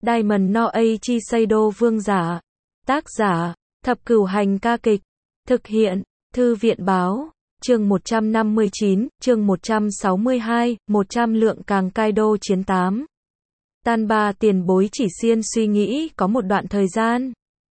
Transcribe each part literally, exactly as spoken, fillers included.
Diamond no Eiichi Seido vương giả. Tác giả, Thập Cửu Hành ca kịch. Thực hiện, Thư viện báo. Chương một trăm năm mươi chín, chương một trăm sáu mươi hai, một trăm lượng càng Kaido chiến tám. Tan ba tiền bối chỉ xiên suy nghĩ có một đoạn thời gian.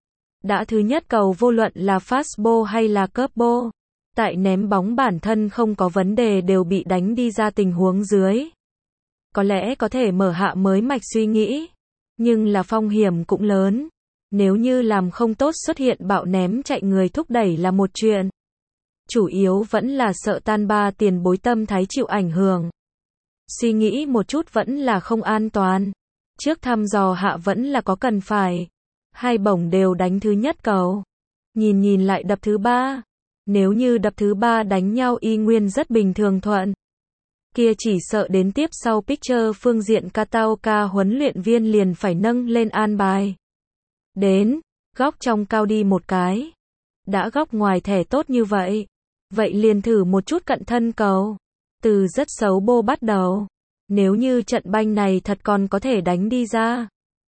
Đã thứ nhất cầu vô luận là fastball hay là curveball. Tại ném bóng bản thân không có vấn đề đều bị đánh đi ra tình huống dưới. Có lẽ có thể mở hạ mới mạch suy nghĩ. Nhưng là phong hiểm cũng lớn. Nếu như làm không tốt xuất hiện bạo ném chạy người thúc đẩy là một chuyện. Chủ yếu vẫn là sợ tan ba tiền bối tâm thái chịu ảnh hưởng. Suy nghĩ một chút vẫn là không an toàn. Trước thăm dò hạ vẫn là có cần phải. Hai bổng đều đánh thứ nhất cầu. Nhìn nhìn lại đập thứ ba. Nếu như đập thứ ba đánh nhau y nguyên rất bình thường thuận. Kia chỉ sợ đến tiếp sau picture phương diện Kataoka huấn luyện viên liền phải nâng lên an bài. Đến, góc trong cao đi một cái. Đã góc ngoài thẻ tốt như vậy. Vậy liền thử một chút cận thân cầu. Từ rất xấu bô bắt đầu. Nếu như trận banh này thật còn có thể đánh đi ra.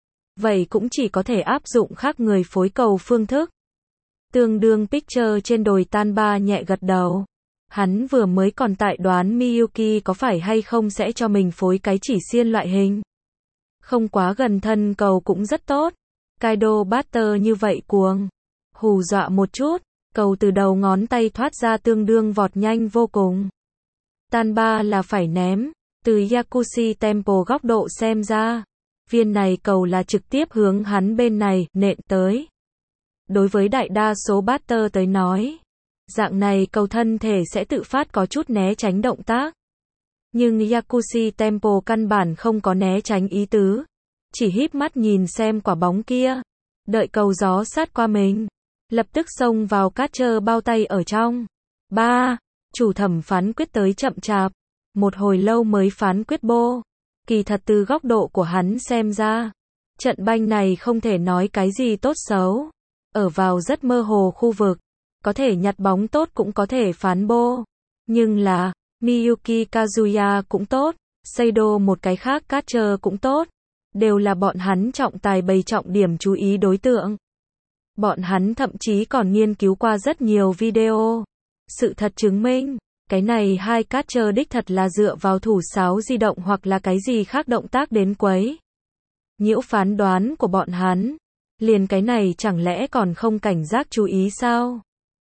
Vậy cũng chỉ có thể áp dụng khác người phối cầu phương thức. Tương đương picture trên đồi tan ba nhẹ gật đầu. Hắn vừa mới còn tại đoán Miyuki có phải hay không sẽ cho mình phối cái chỉ xiên loại hình. Không quá gần thân cầu cũng rất tốt. Kaido batter như vậy cuồng. Hù dọa một chút. Cầu từ đầu ngón tay thoát ra tương đương vọt nhanh vô cùng. Tan ba là phải ném. Từ Yakushi Temple góc độ xem ra. Viên này cầu là trực tiếp hướng hắn bên này, nện tới. Đối với đại đa số batter tới nói. Dạng này cầu thân thể sẽ tự phát có chút né tránh động tác. Nhưng Yakushi Temple căn bản không có né tránh ý tứ. Chỉ híp mắt nhìn xem quả bóng kia. Đợi cầu gió sát qua mình. Lập tức xông vào catcher bao tay ở trong. ba. Chủ thẩm phán quyết tới chậm chạp. Một hồi lâu mới phán quyết bô. Kỳ thật từ góc độ của hắn xem ra. Trận banh này không thể nói cái gì tốt xấu. Ở vào rất mơ hồ khu vực. Có thể nhặt bóng tốt cũng có thể phán bô. Nhưng là, Miyuki Kazuya cũng tốt. Seido một cái khác catcher cũng tốt. Đều là bọn hắn trọng tài bày trọng điểm chú ý đối tượng. Bọn hắn thậm chí còn nghiên cứu qua rất nhiều video. Sự thật chứng minh, cái này hai catcher đích thật là dựa vào thủ sáo di động hoặc là cái gì khác động tác đến quấy. Nhiễu phán đoán của bọn hắn. Liền cái này chẳng lẽ còn không cảnh giác chú ý sao?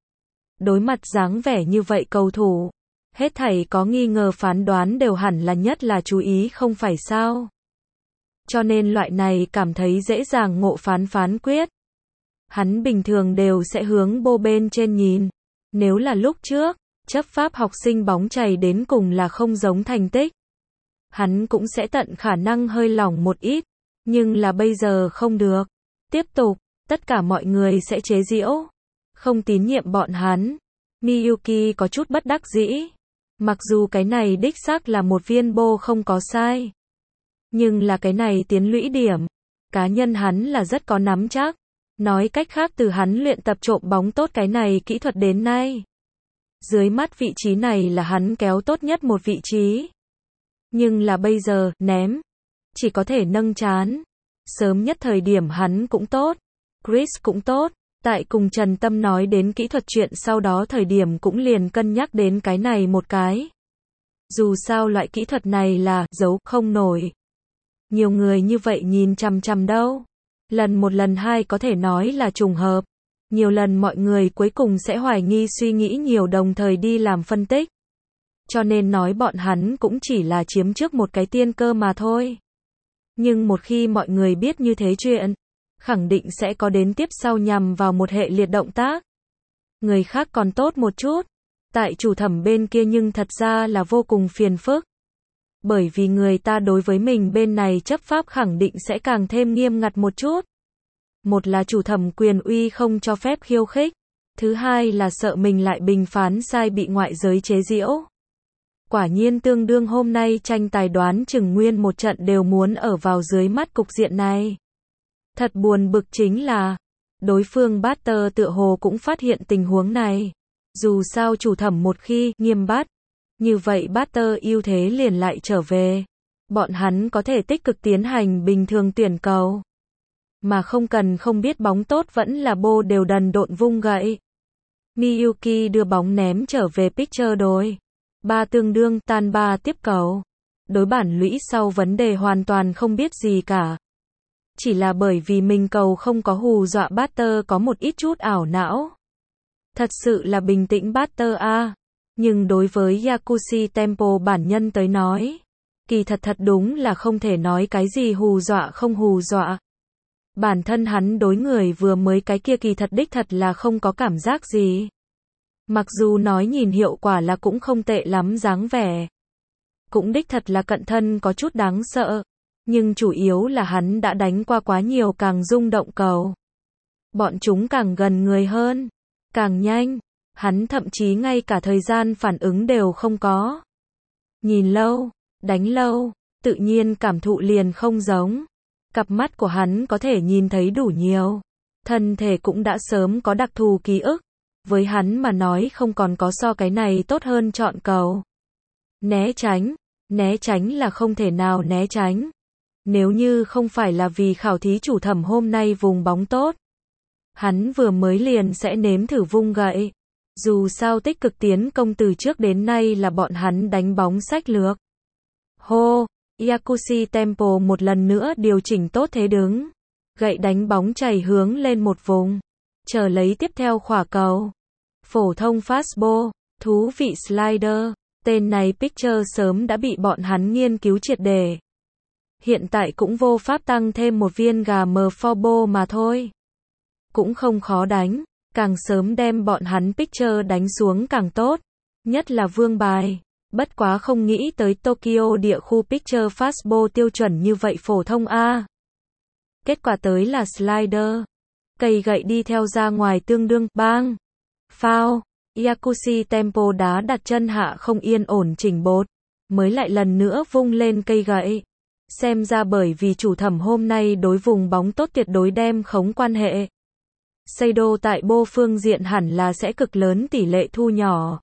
Đối mặt dáng vẻ như vậy cầu thủ. Hết thảy có nghi ngờ phán đoán đều hẳn là nhất là chú ý không phải sao? Cho nên loại này cảm thấy dễ dàng ngộ phán phán quyết. Hắn bình thường đều sẽ hướng bô bên trên nhìn. Nếu là lúc trước, chấp pháp học sinh bóng chày đến cùng là không giống thành tích. Hắn cũng sẽ tận khả năng hơi lỏng một ít. Nhưng là bây giờ không được. Tiếp tục, tất cả mọi người sẽ chế giễu. Không tín nhiệm bọn hắn. Miyuki có chút bất đắc dĩ. Mặc dù cái này đích xác là một viên bô không có sai. Nhưng là cái này tiến lũy điểm. Cá nhân hắn là rất có nắm chắc. Nói cách khác từ hắn luyện tập trộm bóng tốt cái này kỹ thuật đến nay. Dưới mắt vị trí này là hắn kéo tốt nhất một vị trí. Nhưng là bây giờ, ném. Chỉ có thể nâng chán. Sớm nhất thời điểm hắn cũng tốt. Chris cũng tốt. Tại cùng Trần Tâm nói đến kỹ thuật chuyện sau đó thời điểm cũng liền cân nhắc đến cái này một cái. Dù sao loại kỹ thuật này là giấu không nổi. Nhiều người như vậy nhìn chằm chằm đâu. Lần một lần hai có thể nói là trùng hợp. Nhiều lần mọi người cuối cùng sẽ hoài nghi suy nghĩ nhiều đồng thời đi làm phân tích. Cho nên nói bọn hắn cũng chỉ là chiếm trước một cái tiên cơ mà thôi. Nhưng một khi mọi người biết như thế chuyện, khẳng định sẽ có đến tiếp sau nhằm vào một hệ liệt động tác. Người khác còn tốt một chút. Tại chủ thẩm bên kia nhưng thật ra là vô cùng phiền phức. Bởi vì người ta đối với mình bên này chấp pháp khẳng định sẽ càng thêm nghiêm ngặt một chút. Một là chủ thẩm quyền uy không cho phép khiêu khích. Thứ hai là sợ mình lại bình phán sai bị ngoại giới chế giễu. Quả nhiên tương đương hôm nay tranh tài đoán chừng nguyên một trận đều muốn ở vào dưới mắt cục diện này. Thật buồn bực chính là, đối phương batter tựa hồ cũng phát hiện tình huống này. Dù sao chủ thẩm một khi nghiêm bắt, như vậy batter ưu thế liền lại trở về. Bọn hắn có thể tích cực tiến hành bình thường tuyển cầu. mà không cần không biết bóng tốt vẫn là bô đều đần độn vung gậy. Miyuki đưa bóng ném trở về pitcher đối. Ba tương đương, tan ba tiếp cầu. Đối bản lũy sau vấn đề hoàn toàn không biết gì cả. Chỉ là bởi vì mình cầu không có hù dọa batter có một ít chút ảo não. Thật sự là bình tĩnh batter a. Nhưng đối với Yakushi Tempo bản nhân tới nói, kỳ thật thật đúng là không thể nói cái gì hù dọa không hù dọa. Bản thân hắn đối người vừa mới cái kia kỳ thật đích thật là không có cảm giác gì. Mặc dù nói nhìn hiệu quả là cũng không tệ lắm dáng vẻ. Cũng đích thật là cận thân có chút đáng sợ. Nhưng chủ yếu là hắn đã đánh qua quá nhiều càng rung động cầu. Bọn chúng càng gần người hơn, càng nhanh. Hắn thậm chí ngay cả thời gian phản ứng đều không có. Nhìn lâu, đánh lâu, tự nhiên cảm thụ liền không giống. Cặp mắt của hắn có thể nhìn thấy đủ nhiều. Thân thể cũng đã sớm có đặc thù ký ức. Với hắn mà nói không còn có so cái này tốt hơn chọn cầu. Né tránh, né tránh là không thể nào né tránh. Nếu như không phải là vì khảo thí chủ thẩm hôm nay vùng bóng tốt, hắn vừa mới liền sẽ nếm thử vung gậy. Dù sao tích cực tiến công từ trước đến nay là bọn hắn đánh bóng sách lược. Hô, Yakushi Tempo một lần nữa điều chỉnh tốt thế đứng. Gậy đánh bóng chảy hướng lên một vùng. Chờ lấy tiếp theo khỏa cầu. Phổ thông fastball, thú vị slider. Tên này pitcher sớm đã bị bọn hắn nghiên cứu triệt để. Hiện tại cũng vô pháp tăng thêm một viên gà mờ forball mà thôi. Cũng không khó đánh. Càng sớm đem bọn hắn pitcher đánh xuống càng tốt. Nhất là vương bài. Bất quá không nghĩ tới Tokyo địa khu pitcher fastball tiêu chuẩn như vậy phổ thông a. Kết quả tới là slider. Cây gậy đi theo ra ngoài tương đương, bang. Foul. Yakushi Tempo đá đặt chân hạ không yên ổn chỉnh bột. Mới lại lần nữa vung lên cây gậy. Xem ra bởi vì chủ thẩm hôm nay đối vùng bóng tốt tuyệt đối đem khống quan hệ. Seido tại bô phương diện hẳn là sẽ cực lớn tỷ lệ thu nhỏ.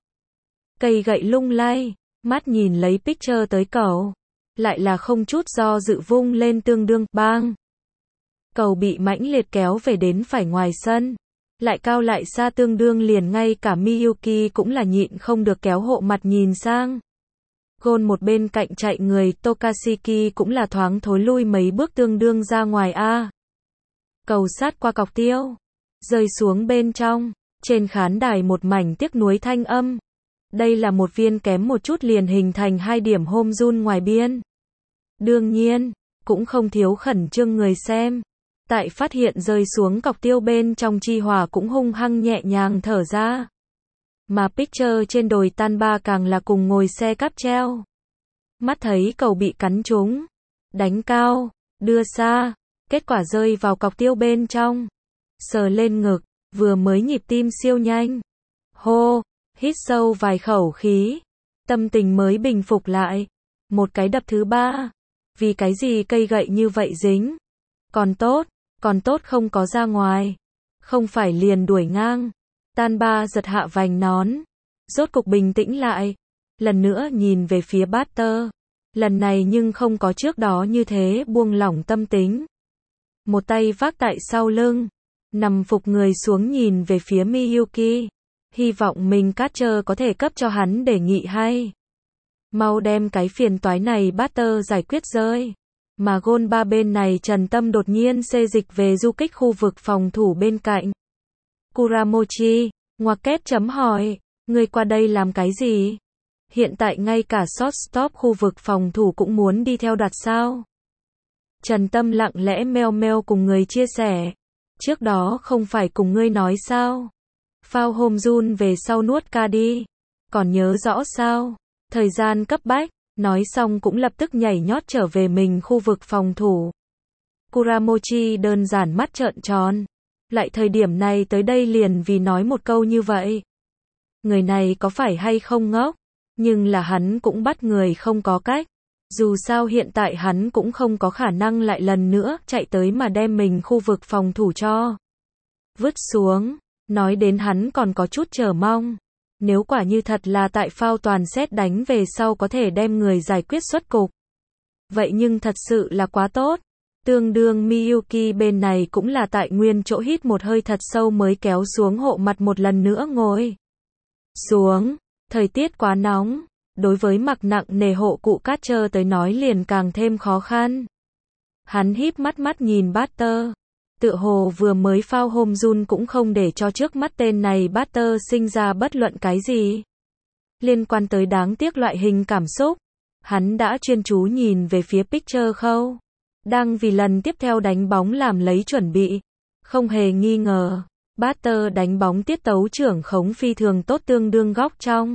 Cây gậy lung lay, mắt nhìn lấy pitcher tới cầu. Lại là không chút do dự vung lên tương đương, bang. Cầu bị mãnh liệt kéo về đến phải ngoài sân. Lại cao lại xa tương đương liền ngay cả Miyuki cũng là nhịn không được kéo hộ mặt nhìn sang. Gôn một bên cạnh chạy người Tokashiki cũng là thoáng thối lui mấy bước tương đương ra ngoài a. Cầu sát qua cọc tiêu. Rơi xuống bên trong. Trên khán đài một mảnh tiếc nuối thanh âm. Đây là một viên kém một chút liền hình thành hai điểm home run ngoài biên. Đương nhiên, cũng không thiếu khẩn trương người xem. Tại phát hiện rơi xuống cọc tiêu bên trong Chi Hòa cũng hung hăng nhẹ nhàng thở ra. Mà pitcher trên đồi tan ba càng là cùng ngồi xe cáp treo. Mắt thấy cầu bị cắn trúng. Đánh cao, đưa xa. Kết quả rơi vào cọc tiêu bên trong. Sờ lên ngực, vừa mới nhịp tim siêu nhanh. Hô, hít sâu vài khẩu khí. Tâm tình mới bình phục lại. Một cái đập thứ ba. Vì cái gì cây gậy như vậy dính? Còn tốt, còn tốt không có ra ngoài. Không phải liền đuổi ngang. Tan ba giật hạ vành nón. Rốt cục bình tĩnh lại. Lần nữa nhìn về phía batter. Lần này nhưng không có trước đó như thế buông lỏng tâm tính. Một tay vác tại sau lưng. Nằm phục người xuống nhìn về phía Miyuki. Hy vọng mình catcher có thể cấp cho hắn đề nghị hay. Mau đem cái phiền toái này batter giải quyết rơi. Mà gôn ba bên này Trần Tâm đột nhiên xê dịch về du kích khu vực phòng thủ bên cạnh. Kuramochi, ngoặc kép chấm hỏi, người qua đây làm cái gì? Hiện tại ngay cả shortstop khu vực phòng thủ cũng muốn đi theo đoạt sao? Trần Tâm lặng lẽ meo meo cùng người chia sẻ. Trước đó không phải cùng ngươi nói sao? Phao home run về sau nuốt ca đi. Còn nhớ rõ sao? Thời gian cấp bách. Nói xong cũng lập tức nhảy nhót trở về mình khu vực phòng thủ. Kuramochi đơn giản mắt trợn tròn. Lại thời điểm này tới đây liền vì nói một câu như vậy. Người này có phải hay không ngốc? Nhưng là hắn cũng bắt người không có cách. Dù sao hiện tại hắn cũng không có khả năng lại lần nữa chạy tới mà đem mình khu vực phòng thủ cho vứt xuống. Nói đến hắn còn có chút chờ mong. Nếu quả như thật là tại phao toàn xét đánh về sau có thể đem người giải quyết xuất cục. Vậy nhưng thật sự là quá tốt. Tương đương Miyuki bên này cũng là tại nguyên chỗ hít một hơi thật sâu mới kéo xuống hộ mặt một lần nữa ngồi xuống. Thời tiết quá nóng, đối với mặc nặng nề hộ cụ Carter tới nói liền càng thêm khó khăn. Hắn híp mắt mắt nhìn Butter. Tựa hồ vừa mới phao hôm run cũng không để cho trước mắt tên này Butter sinh ra bất luận cái gì liên quan tới đáng tiếc loại hình cảm xúc. Hắn đã chuyên chú nhìn về phía pitcher khâu, đang vì lần tiếp theo đánh bóng làm lấy chuẩn bị. Không hề nghi ngờ, Butter đánh bóng tiết tấu trưởng khống phi thường tốt, tương đương góc trong,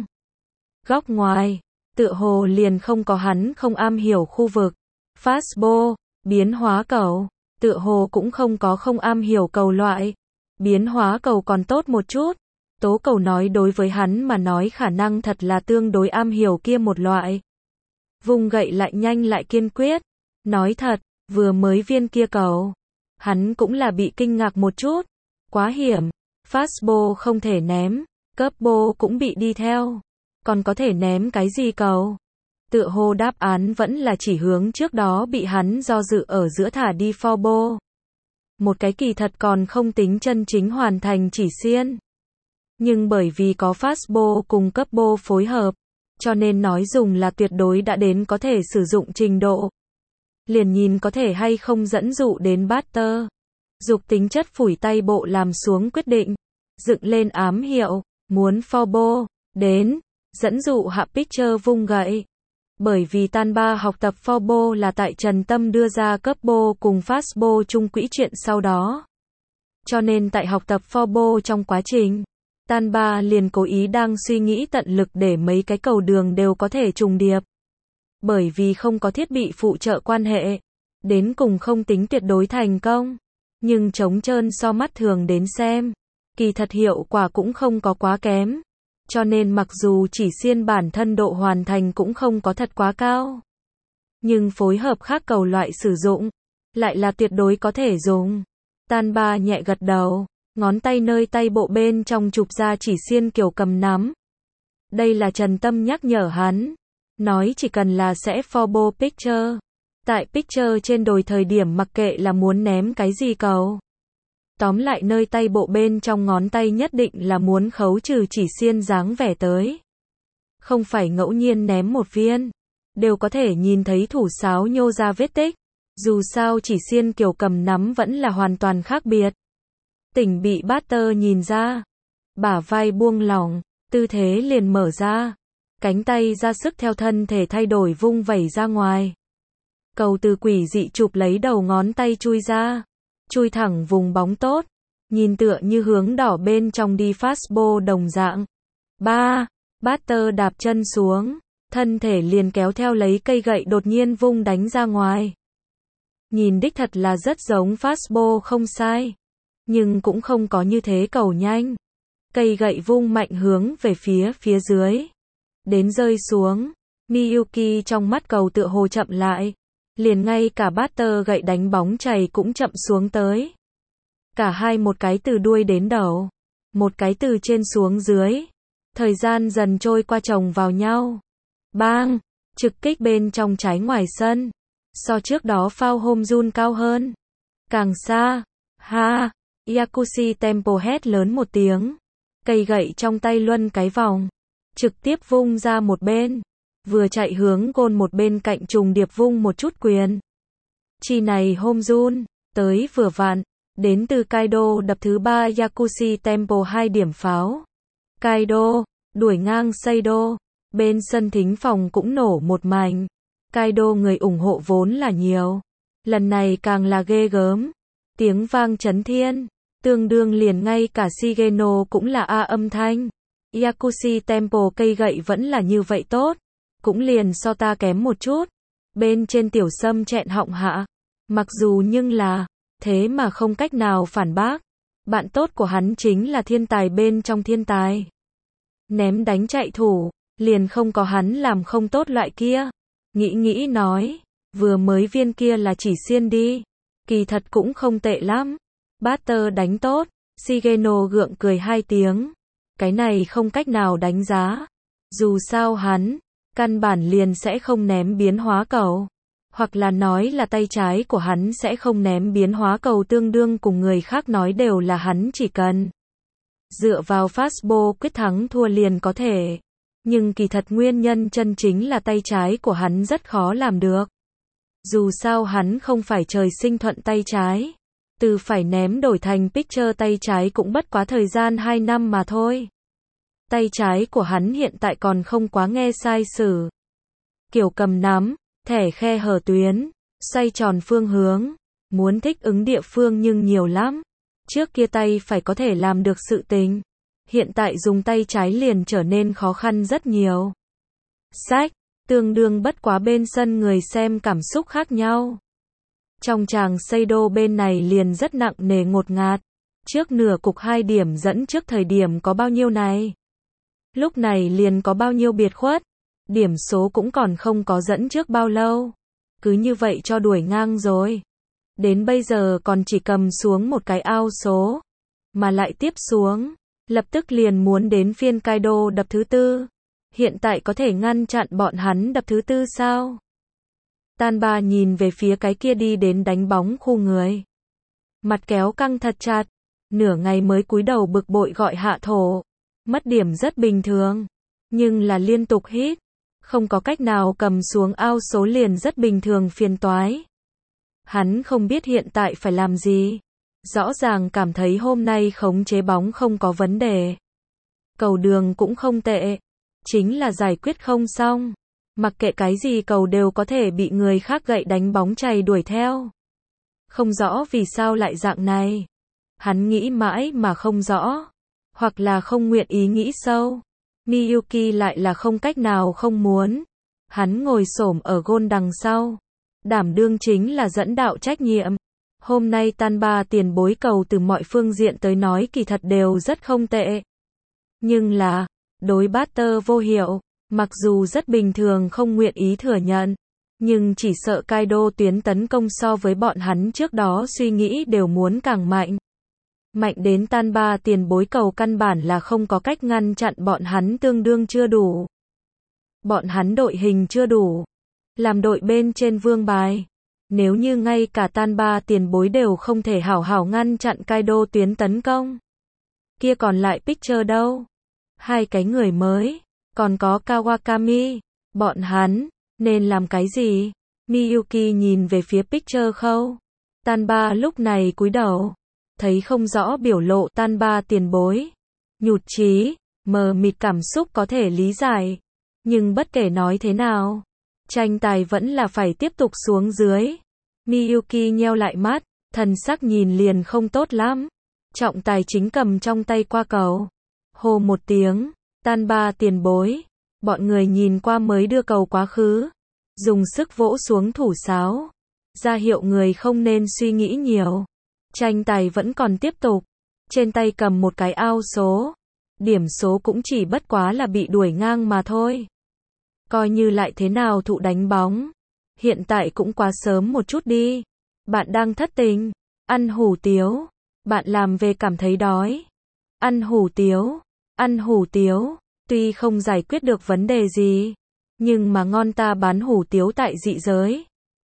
góc ngoài, tựa hồ liền không có hắn không am hiểu khu vực. Fastball, biến hóa cầu, tựa hồ cũng không có không am hiểu cầu loại. Biến hóa cầu còn tốt một chút. Tố cầu nói đối với hắn mà nói khả năng thật là tương đối am hiểu kia một loại. Vùng gậy lại nhanh lại kiên quyết. Nói thật, vừa mới viên kia cầu, hắn cũng là bị kinh ngạc một chút. Quá hiểm, fastball không thể ném, curveball cũng bị đi theo. Còn có thể ném cái gì cầu? Tựa hồ đáp án vẫn là chỉ hướng trước đó bị hắn do dự ở giữa thả đi foul. Một cái kỳ thật còn không tính chân chính hoàn thành chỉ xiên. Nhưng bởi vì có fastball cùng curveball phối hợp, cho nên nói dùng là tuyệt đối đã đến có thể sử dụng trình độ. Liền nhìn có thể hay không dẫn dụ đến batter. Dục tính chất phủi tay bộ làm xuống quyết định. Dựng lên ám hiệu, muốn foul, đến, dẫn dụ hạ pitcher vung gậy. Bởi vì Tanba học tập foul là tại Trần Tâm đưa ra curveball cùng fastball chung quỹ chuyện sau đó. Cho nên tại học tập foul trong quá trình, Tanba liền cố ý đang suy nghĩ tận lực để mấy cái cầu đường đều có thể trùng điệp. Bởi vì không có thiết bị phụ trợ quan hệ, đến cùng không tính tuyệt đối thành công. Nhưng trống trơn so mắt thường đến xem, kỳ thật hiệu quả cũng không có quá kém. Cho nên mặc dù chỉ xiên bản thân độ hoàn thành cũng không có thật quá cao. Nhưng phối hợp khác cầu loại sử dụng, lại là tuyệt đối có thể dùng. Tanba nhẹ gật đầu, ngón tay nơi tay bộ bên trong chụp ra chỉ xiên kiểu cầm nắm. Đây là Trần Tâm nhắc nhở hắn. Nói chỉ cần là sẽ foul pitcher. Tại pitcher trên đồi thời điểm mặc kệ là muốn ném cái gì cầu. Tóm lại nơi tay bộ bên trong ngón tay nhất định là muốn khấu trừ chỉ xiên dáng vẻ tới. Không phải ngẫu nhiên ném một viên. Đều có thể nhìn thấy thủ sáo nhô ra vết tích. Dù sao chỉ xiên kiểu cầm nắm vẫn là hoàn toàn khác biệt. Tỉnh bị batter nhìn ra. Bả vai buông lỏng, tư thế liền mở ra. Cánh tay ra sức theo thân thể thay đổi vung vẩy ra ngoài. Cầu từ quỷ dị chụp lấy đầu ngón tay chui ra. Chui thẳng vùng bóng tốt. Nhìn tựa như hướng đỏ bên trong đi fastball đồng dạng. Ba. Batter đạp chân xuống. Thân thể liền kéo theo lấy cây gậy đột nhiên vung đánh ra ngoài. Nhìn đích thật là rất giống fastball không sai. Nhưng cũng không có như thế cầu nhanh. Cây gậy vung mạnh hướng về phía phía dưới. Đến rơi xuống. Miyuki trong mắt cầu tựa hồ chậm lại. Liền ngay cả batter gậy đánh bóng chày cũng chậm xuống tới. Cả hai một cái từ đuôi đến đầu. Một cái từ trên xuống dưới. Thời gian dần trôi qua chồng vào nhau. Bang! Trực kích bên trong trái ngoài sân. So trước đó foul home run cao hơn. Càng xa. Ha! Yakushi Temple hét lớn một tiếng. Cây gậy trong tay luân cái vòng. Trực tiếp vung ra một bên. Vừa chạy hướng gôn một bên cạnh trùng điệp vung một chút quyền. Chi này home run. Tới vừa vặn. Đến từ Kaido đập thứ ba Yakushi Temple hai điểm pháo. Kaido. Đuổi ngang Seido. Bên sân thính phòng cũng nổ một mảnh. Kaido người ủng hộ vốn là nhiều. Lần này càng là ghê gớm. Tiếng vang chấn thiên. Tương đương liền ngay cả Shigeno cũng là A âm thanh. Yakushi Temple cây gậy vẫn là như vậy tốt. Cũng liền so ta kém một chút. Bên trên tiểu sâm chẹn họng hạ. Mặc dù nhưng là, thế mà không cách nào phản bác. Bạn tốt của hắn chính là thiên tài bên trong thiên tài. Ném đánh chạy thủ, liền không có hắn làm không tốt loại kia. Nghĩ nghĩ nói, vừa mới viên kia là chỉ xiên đi. Kỳ thật cũng không tệ lắm. Batter đánh tốt, Shigeno gượng cười hai tiếng. Cái này không cách nào đánh giá. Dù sao hắn, căn bản liền sẽ không ném biến hóa cầu. Hoặc là nói là tay trái của hắn sẽ không ném biến hóa cầu tương đương cùng người khác nói đều là hắn chỉ cần dựa vào fastball quyết thắng thua liền có thể. Nhưng kỳ thật nguyên nhân chân chính là tay trái của hắn rất khó làm được. Dù sao hắn không phải trời sinh thuận tay trái. Từ phải ném đổi thành pitcher tay trái cũng bất quá thời gian hai năm mà thôi. Tay trái của hắn hiện tại còn không quá nghe sai sử. Kiểu cầm nắm, thẻ khe hở tuyến, xoay tròn phương hướng, muốn thích ứng địa phương nhưng nhiều lắm. Trước kia tay phải có thể làm được sự tình. Hiện tại dùng tay trái liền trở nên khó khăn rất nhiều. Sách, tương đương bất quá bên sân người xem cảm xúc khác nhau. Trong tràng Seido bên này liền rất nặng nề ngột ngạt. Trước nửa cục hai điểm dẫn trước thời điểm có bao nhiêu này? Lúc này liền có bao nhiêu biệt khuất? Điểm số cũng còn không có dẫn trước bao lâu. Cứ như vậy cho đuổi ngang rồi. Đến bây giờ còn chỉ cầm xuống một cái out số. Mà lại tiếp xuống. Lập tức liền muốn đến phiên Kaido đập thứ tư. Hiện tại có thể ngăn chặn bọn hắn đập thứ tư sao? Tanba nhìn về phía cái kia đi đến đánh bóng khu người. Mặt kéo căng thật chặt. Nửa ngày mới cúi đầu bực bội gọi hạ thổ. Mất điểm rất bình thường. Nhưng là liên tục hit. Không có cách nào cầm xuống out số liền rất bình thường phiền toái. Hắn không biết hiện tại phải làm gì. Rõ ràng cảm thấy hôm nay khống chế bóng không có vấn đề. Cầu đường cũng không tệ. Chính là giải quyết không xong. Mặc kệ cái gì cầu đều có thể bị người khác gậy đánh bóng chày đuổi theo. Không rõ vì sao lại dạng này. Hắn nghĩ mãi mà không rõ. Hoặc là không nguyện ý nghĩ sâu. Miyuki lại là không cách nào không muốn. Hắn ngồi xổm ở gôn đằng sau. Đảm đương chính là dẫn đạo trách nhiệm. Hôm nay Tanba tiền bối cầu từ mọi phương diện tới nói kỳ thật đều rất không tệ. Nhưng là, đối batter vô hiệu, mặc dù rất bình thường không nguyện ý thừa nhận. Nhưng chỉ sợ Kaido tuyến tấn công so với bọn hắn trước đó suy nghĩ đều muốn càng mạnh. Mạnh đến Tanba tiền bối cầu căn bản là không có cách ngăn chặn bọn hắn tương đương chưa đủ. Bọn hắn đội hình chưa đủ. Làm đội bên trên vương bài. Nếu như ngay cả Tanba tiền bối đều không thể hảo hảo ngăn chặn Kaido tuyến tấn công. Kia còn lại pitcher đâu? Hai cái người mới. Còn có Kawakami. Bọn hắn nên làm cái gì? Miyuki nhìn về phía pitcher khâu. Tanba lúc này cúi đầu. Thấy không rõ biểu lộ Tanba tiền bối. Nhụt chí, mờ mịt cảm xúc có thể lý giải. Nhưng bất kể nói thế nào, tranh tài vẫn là phải tiếp tục xuống dưới. Miyuki nheo lại mắt, thần sắc nhìn liền không tốt lắm. Trọng tài chính cầm trong tay qua cầu. Hô một tiếng, Tanba tiền bối. Bọn người nhìn qua mới đưa cầu quá khứ. Dùng sức vỗ xuống thủ sáo. Ra hiệu người không nên suy nghĩ nhiều. Tranh tài vẫn còn tiếp tục. Trên tay cầm một cái out số. Điểm số cũng chỉ bất quá là bị đuổi ngang mà thôi. Coi như lại thế nào thụ đánh bóng. Hiện tại cũng quá sớm một chút đi. Bạn đang thất tình. Ăn hủ tiếu. Bạn làm về cảm thấy đói. Ăn hủ tiếu. Ăn hủ tiếu. Tuy không giải quyết được vấn đề gì. Nhưng mà ngon ta bán hủ tiếu tại dị giới.